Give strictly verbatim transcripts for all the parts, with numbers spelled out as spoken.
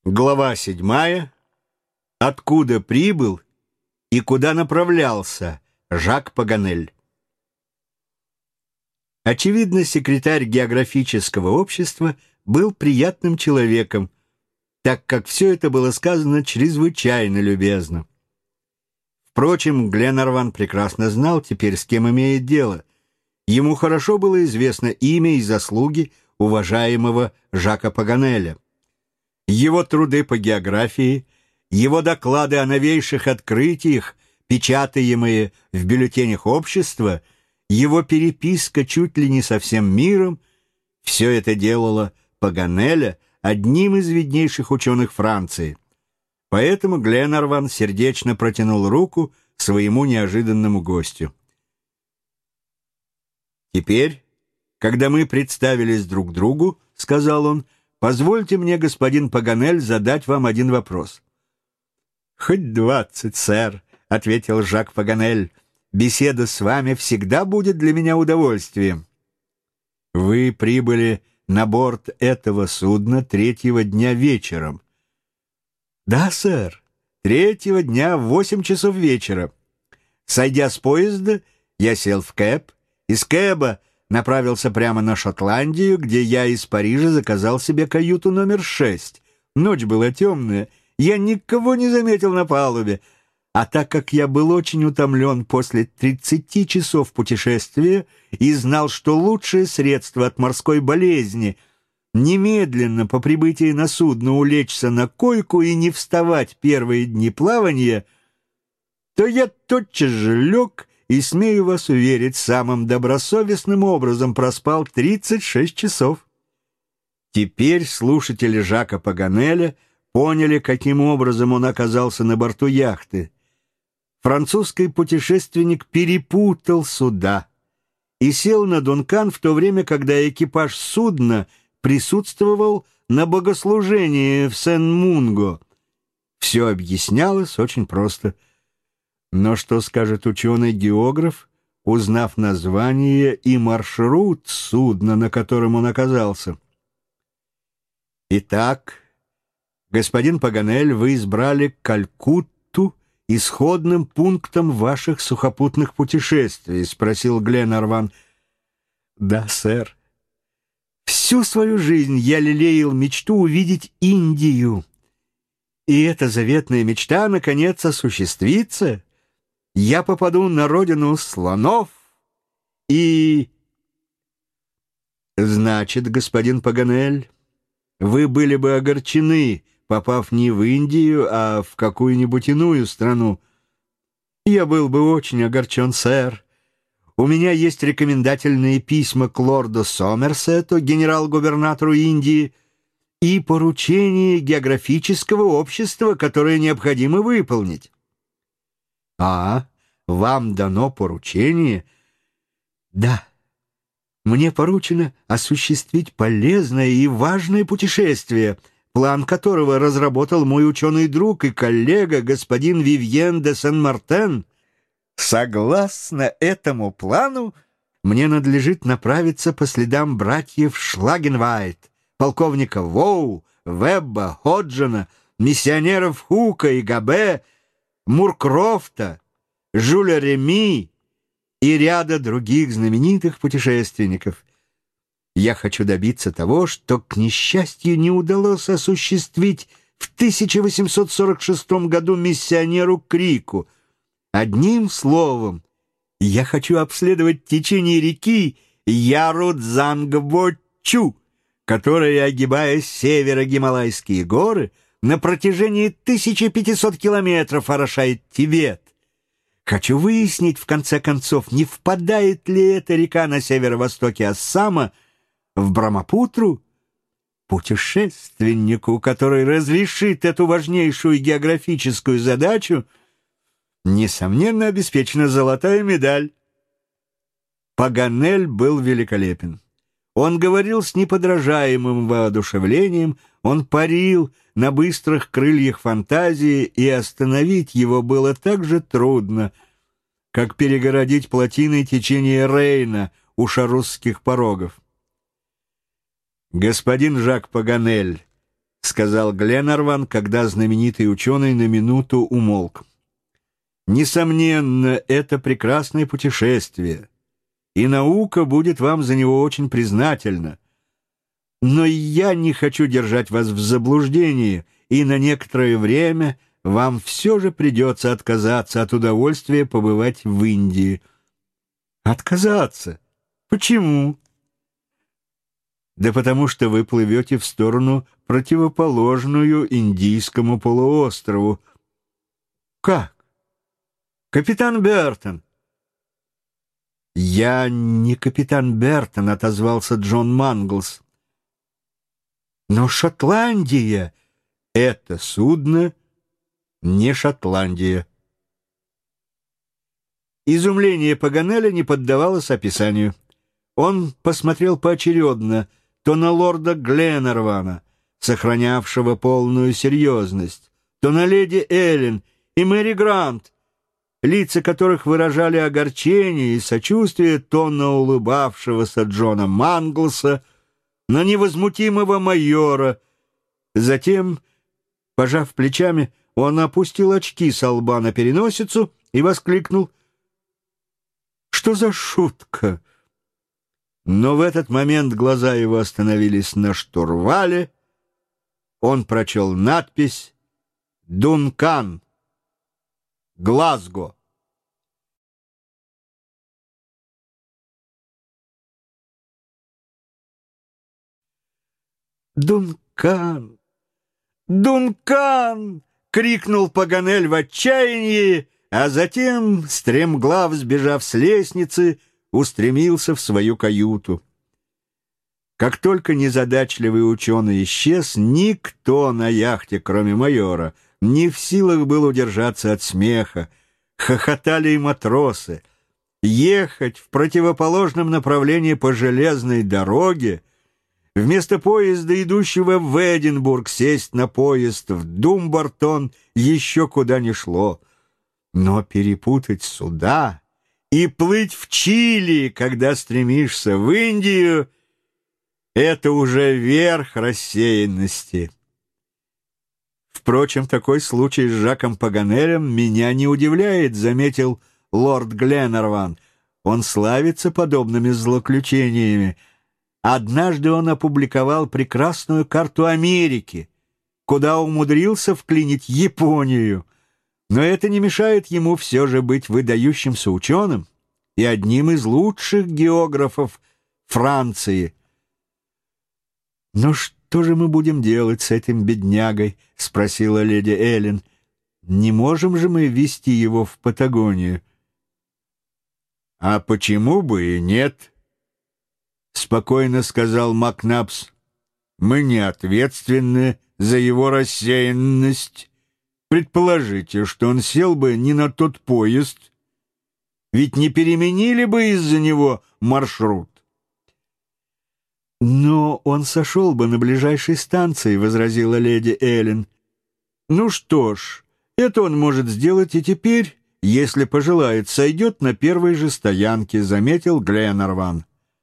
Глава седьмая. Откуда прибыл и куда направлялся Жак Паганель? Очевидно, секретарь географического общества был приятным человеком, так как все это было сказано чрезвычайно любезно. Впрочем, Гленарван прекрасно знал теперь, с кем имеет дело. Ему хорошо было известно имя и заслуги уважаемого Жака Паганеля. Его труды по географии, его доклады о новейших открытиях, печатаемые в бюллетенях общества, его переписка чуть ли не со всем миром — все это делало Паганеля одним из виднейших ученых Франции. Поэтому Гленарван сердечно протянул руку своему неожиданному гостю. «Теперь, когда мы представились друг другу, — сказал он, — позвольте мне, господин Паганель, задать вам один вопрос». «Хоть двадцать, сэр», — ответил Жак Паганель. «Беседа с вами всегда будет для меня удовольствием». «Вы прибыли на борт этого судна третьего дня вечером?» «Да, сэр, третьего дня в восемь часов вечера. Сойдя с поезда, я сел в кэб, из кэба направился прямо на Шотландию, где я из Парижа заказал себе каюту номер шесть. Ночь была темная, я никого не заметил на палубе, а так как я был очень утомлен после тридцати часов путешествия и знал, что лучшее средство от морской болезни — немедленно по прибытии на судно улечься на койку и не вставать первые дни плавания, то я тотчас же лег и, смею вас уверить, самым добросовестным образом проспал тридцать шесть часов. Теперь слушатели Жака Паганеля поняли, каким образом он оказался на борту яхты. Французский путешественник перепутал суда и сел на Дункан в то время, когда экипаж судна присутствовал на богослужении в Сен-Мунго. Все объяснялось очень просто. Но что скажет ученый-географ, узнав название и маршрут судна, на котором он оказался? «Итак, господин Паганель, вы избрали Калькутту исходным пунктом ваших сухопутных путешествий?» — спросил Гленарван. «Да, сэр. Всю свою жизнь я лелеял мечту увидеть Индию. И эта заветная мечта, наконец, осуществится. Я попаду на родину слонов и...» «Значит, господин Паганель, вы были бы огорчены, попав не в Индию, а в какую-нибудь иную страну». «Я был бы очень огорчен, сэр. У меня есть рекомендательные письма к лорду Сомерсету, генерал-губернатору Индии, и поручение географического общества, которое необходимо выполнить». «А, вам дано поручение?» «Да, мне поручено осуществить полезное и важное путешествие, план которого разработал мой ученый друг и коллега господин Вивьен де Сен-Мартен. Согласно этому плану, мне надлежит направиться по следам братьев Шлагенвайт, полковника Воу, Вебба, Ходжена, миссионеров Хука и Габе, Муркрофта, Жюля Реми и ряда других знаменитых путешественников. Я хочу добиться того, что, к несчастью, не удалось осуществить в тысяча восемьсот сорок шестом году миссионеру Крику. Одним словом, я хочу обследовать течение реки Ярудзангбо-Чу, которая, огибая с севера Гималайские горы, на протяжении тысячи пятисот километров орошает Тибет. Хочу выяснить, в конце концов, не впадает ли эта река на северо-востоке Ассама в Брамапутру. Путешественнику, который разрешит эту важнейшую географическую задачу, несомненно, обеспечена золотая медаль». Паганель был великолепен. Он говорил с неподражаемым воодушевлением, он парил на быстрых крыльях фантазии, и остановить его было так же трудно, как перегородить плотиной течение Рейна у шарусских порогов. «Господин Жак Паганель», — сказал сказал Гленарван, когда знаменитый ученый на минуту умолк. «Несомненно, это прекрасное путешествие, и наука будет вам за него очень признательна. Но я не хочу держать вас в заблуждении, и на некоторое время вам все же придется отказаться от удовольствия побывать в Индии». «Отказаться? Почему?» «Да потому что вы плывете в сторону, противоположную Индийскому полуострову». «Как? Капитан Бертон!» «Я не капитан Бертон», — отозвался Джон Манглс. «Но Шотландия — это судно не Шотландия». Изумление Паганеля не поддавалось описанию. Он посмотрел поочередно то на лорда Гленарвана, сохранявшего полную серьезность, то на леди Эллен и Мэри Грант, лица которых выражали огорчение и сочувствие, то на улыбавшегося Джона Манглса, на невозмутимого майора. Затем, пожав плечами, он опустил очки со лба на переносицу и воскликнул: «Что за шутка?» Но в этот момент глаза его остановились на штурвале. Он прочел надпись «Дункан, Глазго». «Дункан! Дункан!» — крикнул Паганель в отчаянии, а затем, стремглав сбежав с лестницы, устремился в свою каюту. Как только незадачливый ученый исчез, никто на яхте, кроме майора, не в силах был удержаться от смеха. Хохотали и матросы. Ехать в противоположном направлении по железной дороге, вместо поезда, идущего в Эдинбург, сесть на поезд в Думбартон еще куда ни шло. Но перепутать суда и плыть в Чили, когда стремишься в Индию, это уже верх рассеянности. Впрочем, такой случай с Жаком Паганелем меня не удивляет, заметил лорд Гленарван. Он славится подобными злоключениями. Однажды он опубликовал прекрасную карту Америки, куда умудрился вклинить Японию. Но это не мешает ему все же быть выдающимся ученым и одним из лучших географов Франции. «Но что же мы будем делать с этим беднягой?» — спросила леди Эллен. «Не можем же мы везти его в Патагонию?» «А почему бы и нет?» — спокойно сказал Макнапс. «Мы не ответственны за его рассеянность. Предположите, что он сел бы не на тот поезд, ведь не переменили бы из-за него маршрут». «Но он сошел бы на ближайшей станции», — возразила леди Эллен. «Ну что ж, это он может сделать и теперь, если пожелает, сойдет на первой же стоянке», — заметил Гленарван.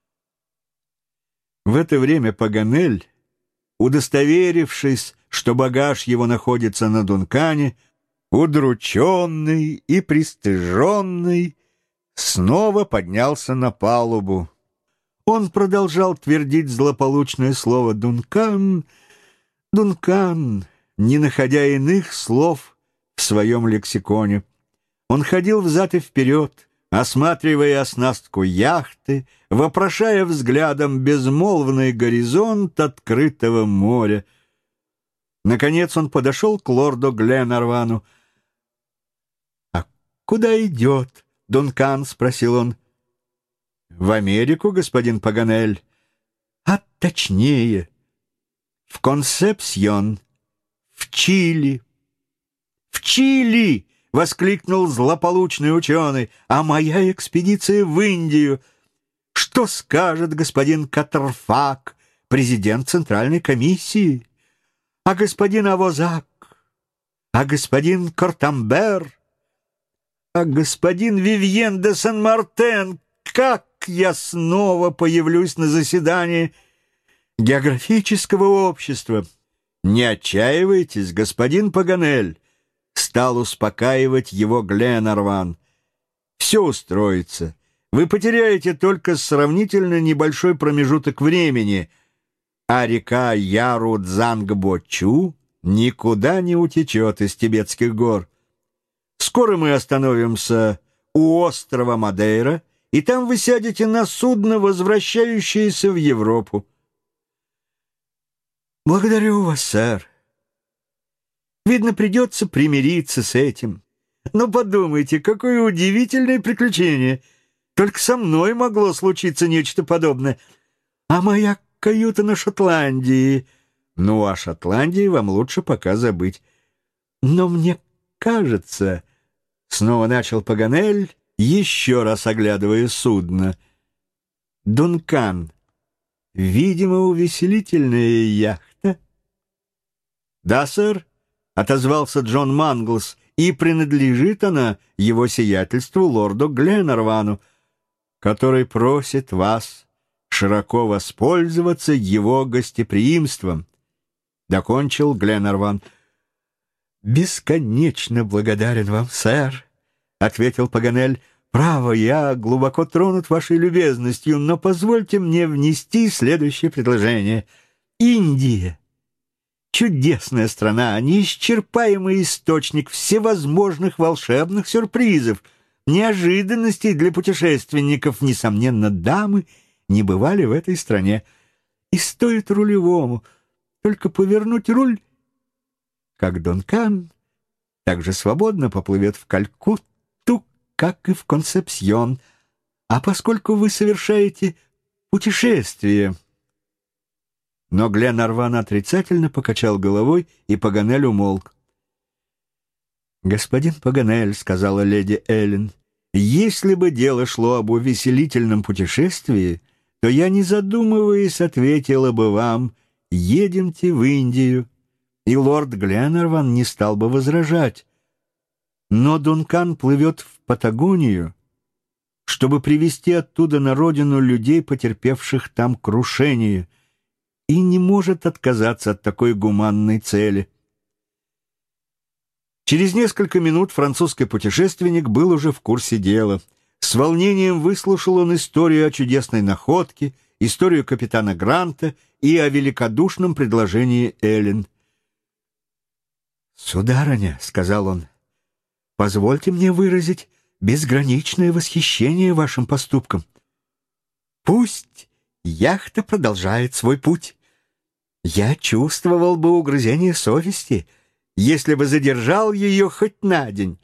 В это время Паганель, удостоверившись, что багаж его находится на Дункане, удрученный и пристыженный, снова поднялся на палубу. Он продолжал твердить злополучное слово «Дункан», «Дункан», не находя иных слов в своем лексиконе. Он ходил взад и вперед, осматривая оснастку яхты, вопрошая взглядом безмолвный горизонт открытого моря. Наконец он подошел к лорду Гленарвану. «А куда идет Дункан?» — спросил он. «В Америку, господин Паганель». «А точнее, в Консепсьон, в Чили». «В Чили!» — воскликнул злополучный ученый. «А моя экспедиция в Индию? Что скажет господин Каттерфак, президент Центральной комиссии? А господин Авозак? А господин Кортамбер? А господин Вивьен де Сен-Мартен? Как я снова появлюсь на заседании географического общества? «Не отчаивайтесь, господин Паганель», — стал успокаивать его Гленарван. «Все устроится. Вы потеряете только сравнительно небольшой промежуток времени, а река Яру-Дзангбо-Чу никуда не утечет из Тибетских гор. Скоро мы остановимся у острова Мадейра, и там вы сядете на судно, возвращающееся в Европу». «Благодарю вас, сэр. Видно, придется примириться с этим. Но подумайте, какое удивительное приключение. Только со мной могло случиться нечто подобное. А моя каюта на Шотландии...» «Ну, о Шотландии вам лучше пока забыть. Но мне кажется...» — снова начал Паганель, еще раз оглядывая судно. «Дункан, видимо, увеселительная яхта?» «Да, сэр», — отозвался Джон Манглс, «и принадлежит она его сиятельству лорду Гленарвану, который просит вас широко воспользоваться его гостеприимством», — докончил Гленарван. «Бесконечно благодарен вам, сэр», — ответил Паганель. «Право, я глубоко тронут вашей любезностью, но позвольте мне внести следующее предложение. Индия — чудесная страна, неисчерпаемый источник всевозможных волшебных сюрпризов, неожиданностей для путешественников. Несомненно, дамы не бывали в этой стране. И стоит рулевому только повернуть руль, как Дункан так же свободно поплывет в Калькутту, как и в Консепсьон. А поскольку вы совершаете путешествие...» Но Гленарван отрицательно покачал головой, и Паганель умолк. «Господин Паганель», — сказала леди Эллен, — «если бы дело шло об увеселительном путешествии, то я, не задумываясь, ответила бы вам: едемте в Индию». И лорд Гленарван не стал бы возражать. Но Дункан плывет в Патагонию, чтобы привезти оттуда на родину людей, потерпевших там крушение, и не может отказаться от такой гуманной цели. Через несколько минут французский путешественник был уже в курсе дела. С волнением выслушал он историю о чудесной находке, историю капитана Гранта и о великодушном предложении Эллен. «Сударыня», — сказал он, — «позвольте мне выразить безграничное восхищение вашим поступком. Пусть яхта продолжает свой путь. Я чувствовал бы угрызение совести, если бы задержал ее хоть на день».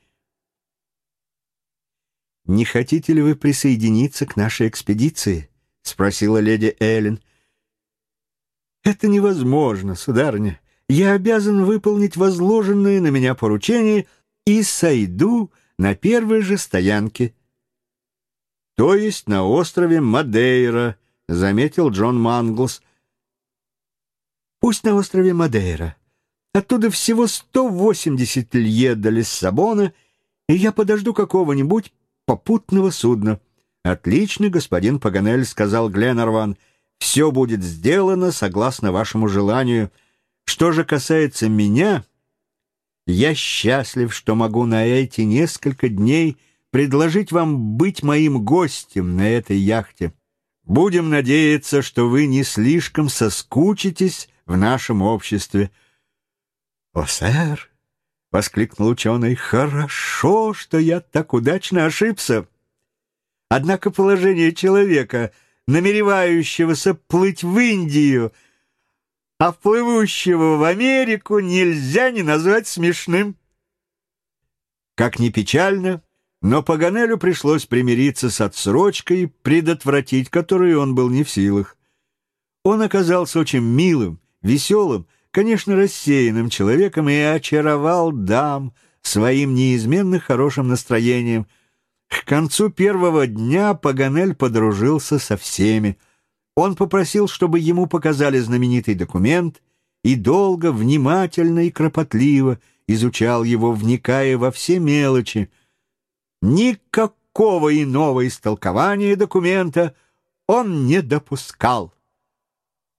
«Не хотите ли вы присоединиться к нашей экспедиции?» — спросила леди Эллен. «Это невозможно, сударыня. Я обязан выполнить возложенное на меня поручение и сойду на первой же стоянке». «То есть на острове Мадейра», — заметил Джон Манглс. «Пусть на острове Мадейра. Оттуда всего сто восемьдесят лье до Лиссабона, и я подожду какого-нибудь попутного судна». «Отлично, господин Паганель», — сказал Гленарван. «Все будет сделано согласно вашему желанию. Что же касается меня, я счастлив, что могу на эти несколько дней предложить вам быть моим гостем на этой яхте. Будем надеяться, что вы не слишком соскучитесь в нашем обществе». «О, сэр!» — воскликнул ученый. «Хорошо, что я так удачно ошибся. Однако положение человека, намеревающегося плыть в Индию, а плывущего в Америку, нельзя не назвать смешным». Как ни печально, но Паганелю пришлось примириться с отсрочкой, предотвратить которую он был не в силах. Он оказался очень милым, веселым, конечно, рассеянным человеком и очаровал дам своим неизменно хорошим настроением. К концу первого дня Паганель подружился со всеми. Он попросил, чтобы ему показали знаменитый документ, и долго, внимательно и кропотливо изучал его, вникая во все мелочи. Никакого иного истолкования документа он не допускал.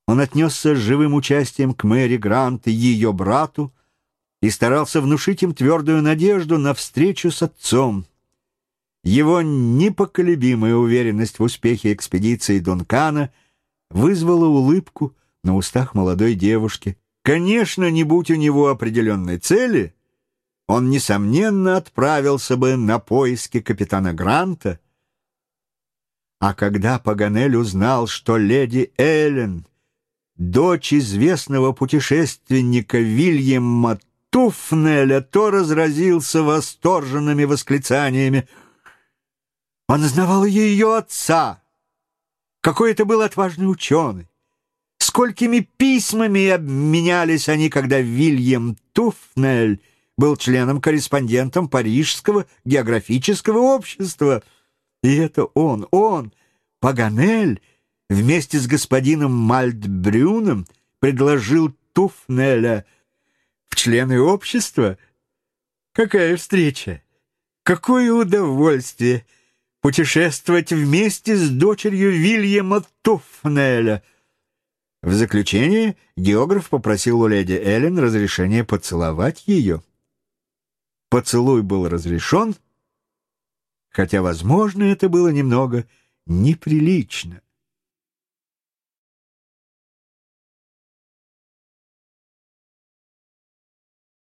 Он отнесся с живым участием к Мэри Грант и ее брату и старался внушить им твердую надежду на встречу с отцом. Его непоколебимая уверенность в успехе экспедиции Дункана вызвала улыбку на устах молодой девушки. Конечно, не будь у него определенной цели, он, несомненно, отправился бы на поиски капитана Гранта. А когда Паганель узнал, что леди Эллен, дочь известного путешественника Вильяма Туфнеля, то разразился восторженными восклицаниями. Он знавал ее отца. Какой это был отважный ученый! Сколькими письмами обменялись они, когда Вильям Туфнель был членом-корреспондентом Парижского географического общества. И это он, он, Паганель, вместе с господином Мальтбрюном предложил Туфнеля в члены общества. Какая встреча! Какое удовольствие путешествовать вместе с дочерью Вильяма Туфнеля! В заключение географ попросил у леди Эллен разрешения поцеловать ее. Поцелуй был разрешен, хотя, возможно, это было немного неприлично.